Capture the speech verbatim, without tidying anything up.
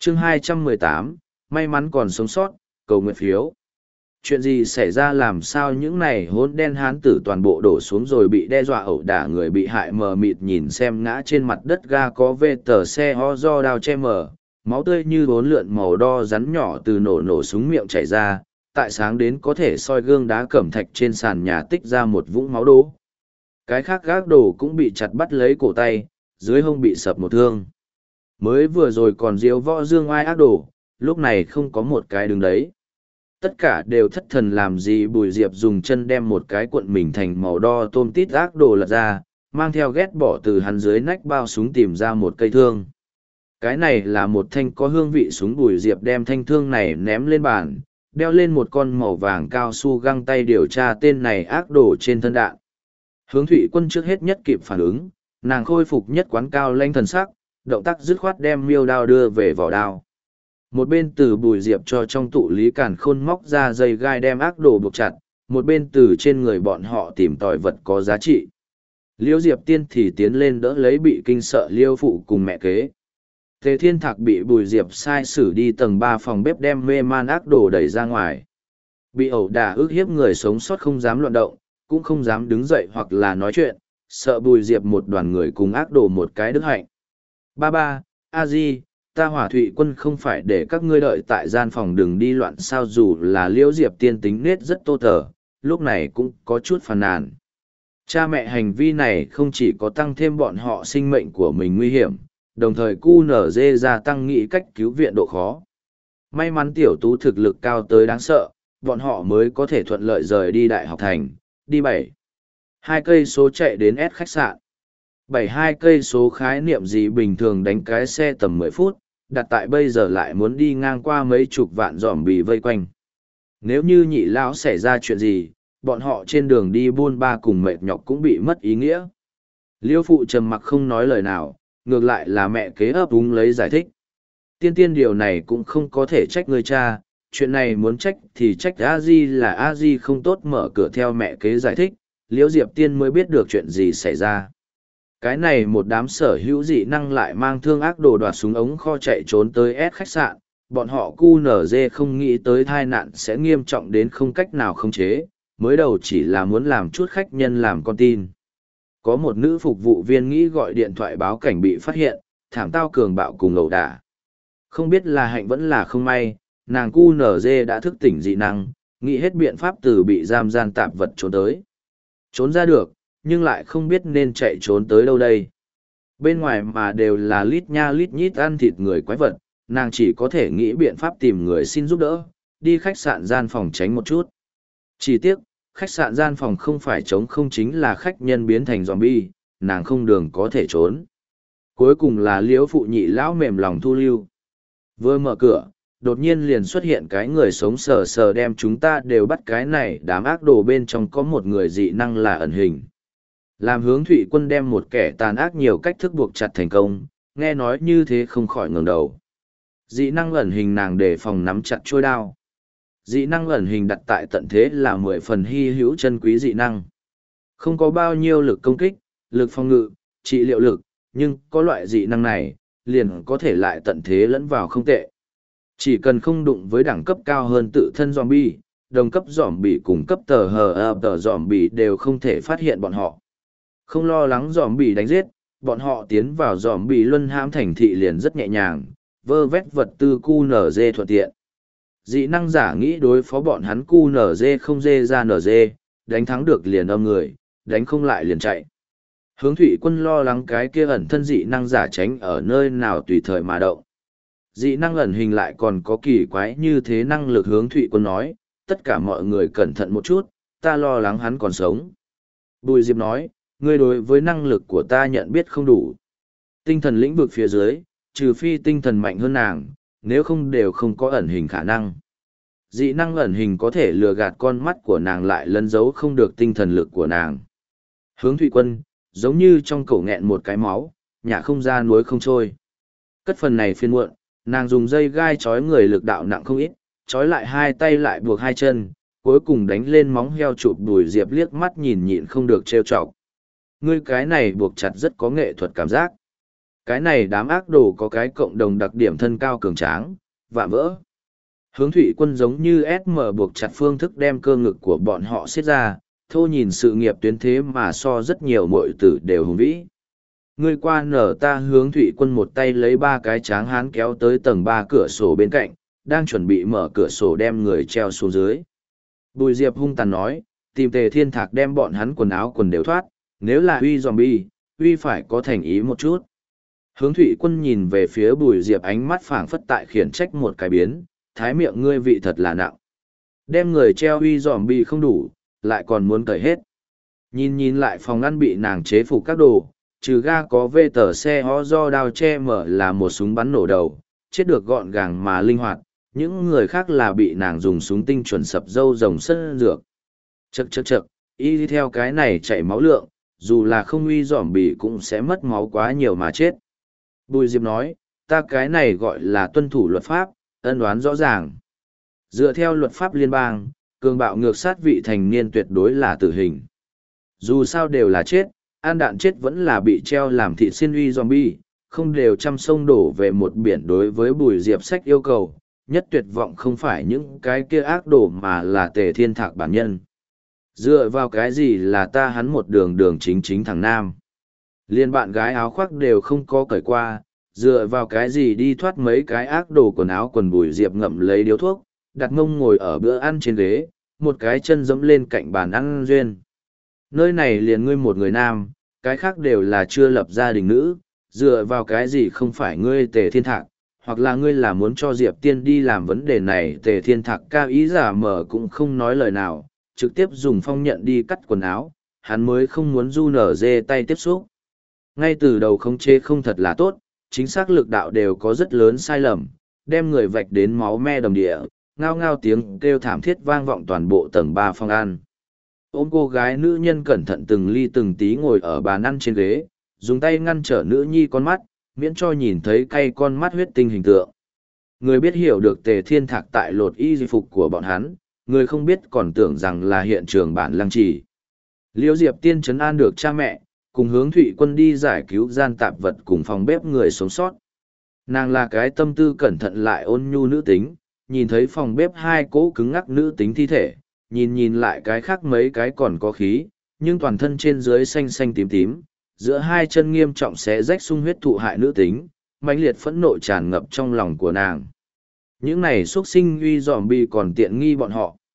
chương hai trăm mười tám, may mắn còn sống sót, cầu nguyện phiếu. Chuyện gì xảy ra, làm sao những này hỗn đen hán tử toàn bộ đổ xuống rồi bị đe dọa ẩu đả? Người bị hại mờ mịt nhìn xem ngã trên mặt đất ga có vê tờ xe ho do đao che mờ, máu tươi như bốn lượn màu đo rắn nhỏ từ nổ nổ súng miệng chảy ra, tại sáng đến có thể soi gương đá cẩm thạch trên sàn nhà tích ra một vũng máu đố. Cái khác gác đồ cũng bị chặt bắt lấy cổ tay, dưới hông bị sập một thương. Mới vừa rồi còn diếu võ dương oai ác đồ, lúc này không có một cái đứng đấy. Tất cả đều thất thần làm gì. Bùi Diệp dùng chân đem một cái cuộn mình thành màu đo tôm tít ác đồ lật ra, mang theo ghét bỏ từ hắn dưới nách bao súng tìm ra một cây thương. Cái này là một thanh có hương vị súng. Bùi Diệp đem thanh thương này ném lên bàn, đeo lên một con màu vàng cao su găng tay điều tra tên này ác đồ trên thân đạn. Hướng Thụy Quân trước hết nhất kịp phản ứng, nàng khôi phục nhất quán cao lanh thần sắc, động tác dứt khoát đem miêu đao đưa về vỏ đao. Một bên từ Bùi Diệp cho trong tụ lý càn khôn móc ra dây gai đem ác đồ buộc chặt, một bên từ trên người bọn họ tìm tòi vật có giá trị. Liêu Diệp Tiên thì tiến lên đỡ lấy bị kinh sợ Liêu Phụ cùng mẹ kế. Tề Thiên Thạc bị Bùi Diệp sai xử đi tầng ba phòng bếp đem mê man ác đồ đẩy ra ngoài. Bị ẩu đả ức hiếp người sống sót không dám loạn động, cũng không dám đứng dậy hoặc là nói chuyện, sợ Bùi Diệp một đoàn người cùng ác đồ một cái đức hạnh. Ba ba, a di, ta Hỏa Thụy Quân không phải để các ngươi đợi tại gian phòng đừng đi loạn sao? Dù là Liễu Diệp Tiên tính nết rất tô tở, lúc này cũng có chút phàn nàn. Cha mẹ hành vi này không chỉ có tăng thêm bọn họ sinh mệnh của mình nguy hiểm, đồng thời cu nở dê gia tăng nghĩ cách cứu viện độ khó. May mắn tiểu tú thực lực cao tới đáng sợ, bọn họ mới có thể thuận lợi rời đi Đại học thành, đi bảy. Hai cây số chạy đến S khách sạn. Bảy hai cây số khái niệm gì, bình thường đánh cái xe tầm mười phút, đặt tại bây giờ lại muốn đi ngang qua mấy chục vạn dòm bì vây quanh. Nếu như nhị lão xảy ra chuyện gì, bọn họ trên đường đi buôn ba cùng mệt nhọc cũng bị mất ý nghĩa. Liêu Phụ trầm mặc không nói lời nào, ngược lại là mẹ kế ấp úng lấy giải thích. Tiên tiên điều này cũng không có thể trách người cha, chuyện này muốn trách thì trách a di, là a di không tốt mở cửa. Theo mẹ kế giải thích, Liễu Diệp Tiên mới biết được chuyện gì xảy ra. Cái này một đám sở hữu dị năng lại mang thương ác đồ đoạt súng ống kho chạy trốn tới S khách sạn, bọn họ cu nở dê không nghĩ tới tai nạn sẽ nghiêm trọng đến không cách nào khống chế, mới đầu chỉ là muốn làm chút khách nhân làm con tin. Có một nữ phục vụ viên nghĩ gọi điện thoại báo cảnh bị phát hiện, thảm tao cường bạo cùng ẩu đả. Không biết là hạnh vẫn là không may, nàng cu nở dê đã thức tỉnh dị năng, nghĩ hết biện pháp từ bị giam gian tạp vật trốn tới. Trốn ra được, nhưng lại không biết nên chạy trốn tới đâu đây. Bên ngoài mà đều là lít nha lít nhít ăn thịt người quái vật, nàng chỉ có thể nghĩ biện pháp tìm người xin giúp đỡ, đi khách sạn gian phòng tránh một chút. Chỉ tiếc, khách sạn gian phòng không phải trống không chính là khách nhân biến thành zombie, nàng không đường có thể trốn. Cuối cùng là Liễu Phụ nhị lão mềm lòng thu lưu. Vừa mở cửa, đột nhiên liền xuất hiện cái người sống sờ sờ đem chúng ta đều bắt. Cái này đám ác đồ bên trong có một người dị năng là ẩn hình. Làm Hướng Thụy Quân đem một kẻ tàn ác nhiều cách thức buộc chặt thành công, nghe nói như thế không khỏi ngẩng đầu. Dị năng ẩn hình nàng để phòng nắm chặt trôi đao. Dị năng ẩn hình đặt tại tận thế là mười phần hy hữu chân quý dị năng. Không có bao nhiêu lực công kích, lực phòng ngự, trị liệu lực, nhưng có loại dị năng này, liền có thể lại tận thế lẫn vào không tệ. Chỉ cần không đụng với đẳng cấp cao hơn tự thân zombie, đồng cấp zombie cùng cấp tờ hờ ập tờ zombie đều không thể phát hiện bọn họ. Không lo lắng zombie đánh giết, bọn họ tiến vào zombie luân hãm thành thị liền rất nhẹ nhàng, vơ vét vật tư cu nở dê thuận tiện. Dị năng giả nghĩ đối phó bọn hắn cu nở dê không dê ra nở dê, đánh thắng được liền âm người, đánh không lại liền chạy. Hướng Thụy Quân lo lắng cái kia ẩn thân dị năng giả tránh ở nơi nào tùy thời mà động. Dị năng ẩn hình lại còn có kỳ quái như thế năng lực. Hướng Thụy Quân nói, tất cả mọi người cẩn thận một chút, ta lo lắng hắn còn sống. Bùi Diệp nói, ngươi đối với năng lực của ta nhận biết không đủ. Tinh thần lĩnh vực phía dưới, trừ phi tinh thần mạnh hơn nàng, nếu không đều không có ẩn hình khả năng. Dị năng ẩn hình có thể lừa gạt con mắt của nàng lại lấn giấu không được tinh thần lực của nàng. Hướng Thụy Quân, giống như trong cổ nghẹn một cái máu, nhả không ra nuối không trôi. Cất phần này phiên muộn, nàng dùng dây gai trói người lực đạo nặng không ít, trói lại hai tay lại buộc hai chân, cuối cùng đánh lên móng heo chụp Bùi Diệp liếc mắt nhìn nhịn không được trêu chọc. Ngươi cái này buộc chặt rất có nghệ thuật cảm giác. Cái này đám ác đồ có cái cộng đồng đặc điểm thân cao cường tráng, vạm vỡ. Hướng thủy quân giống như ét em buộc chặt phương thức đem cơ ngực của bọn họ xiết ra, thô nhìn sự nghiệp tuyến thế mà so rất nhiều muội tử đều hùng vĩ. Ngươi qua nở ta hướng thủy quân một tay lấy ba cái tráng hán kéo tới tầng ba cửa sổ bên cạnh, đang chuẩn bị mở cửa sổ đem người treo xuống dưới. Bùi Diệp hung tàn nói, tìm Tề Thiên Thạc đem bọn hắn quần áo quần đều thoát, nếu là uy zombie, uy phải có thành ý một chút. Hướng thủy quân nhìn về phía Bùi Diệp ánh mắt phảng phất tại khiển trách một cái biến, thái miệng ngươi vị thật là nặng. Đem người treo uy zombie không đủ, lại còn muốn cởi hết. Nhìn nhìn lại phòng ngăn bị nàng chế phục các đồ, trừ ga có vê tờ xe ho do đao che mở là một súng bắn nổ đầu, chết được gọn gàng mà linh hoạt, những người khác là bị nàng dùng súng tinh chuẩn sập dâu rồng sân dược. Chậc chậc chậc, y theo cái này chảy máu lượng, dù là không uy dỏm bì cũng sẽ mất máu quá nhiều mà chết. Bùi Diệp nói, ta cái này gọi là tuân thủ luật pháp, ân đoán rõ ràng. Dựa theo luật pháp liên bang, cường bạo ngược sát vị thành niên tuyệt đối là tử hình. Dù sao đều là chết, an đạn chết vẫn là bị treo làm thịt xin uy zombie, không đều trăm sông đổ về một biển. Đối với Bùi Diệp sách yêu cầu, nhất tuyệt vọng không phải những cái kia ác đồ mà là Tề Thiên Thạc bản nhân. Dựa vào cái gì là ta hắn một đường đường chính chính thằng nam. Liên bạn gái áo khoác đều không có cởi qua, dựa vào cái gì đi thoát mấy cái ác đồ quần áo quần. Bùi Diệp ngậm lấy điếu thuốc, đặt mông ngồi ở bữa ăn trên ghế, một cái chân dẫm lên cạnh bàn ăn duyên. Nơi này liền ngươi một người nam, cái khác đều là chưa lập gia đình nữ, dựa vào cái gì không phải ngươi Tề Thiên Thạc, hoặc là ngươi là muốn cho Diệp Tiên đi làm vấn đề này. Tề Thiên Thạc cao ý giả mở cũng không nói lời nào, trực tiếp dùng phong nhận đi cắt quần áo, hắn mới không muốn du nở dê tay tiếp xúc. Ngay từ đầu khống chế không thật là tốt, chính xác lực đạo đều có rất lớn sai lầm, đem người vạch đến máu me đầm địa, ngao ngao tiếng kêu thảm thiết vang vọng toàn bộ tầng ba phòng ăn. Ôm cô gái nữ nhân cẩn thận từng ly từng tí ngồi ở bàn ăn trên ghế, dùng tay ngăn trở nữ nhi con mắt, miễn cho nhìn thấy cay con mắt huyết tinh hình tượng. Người biết hiểu được Tề Thiên Thạc tại lột y di phục của bọn hắn, người không biết còn tưởng rằng là hiện trường bản lăng trì. Liễu Diệp Tiên trấn an được cha mẹ, cùng hướng thủy quân đi giải cứu gian tạp vật cùng phòng bếp người sống sót. Nàng là cái tâm tư cẩn thận lại ôn nhu nữ tính, nhìn thấy phòng bếp hai cỗ cứng ngắc nữ tính thi thể, nhìn nhìn lại cái khác mấy cái còn có khí, nhưng toàn thân trên dưới xanh xanh tím tím, giữa hai chân nghiêm trọng xé rách sung huyết thụ hại nữ tính, mãnh liệt phẫn nộ tràn ngập trong lòng của nàng. Những này xuất sinh uy dòm bi còn tiện nghi bọn họ.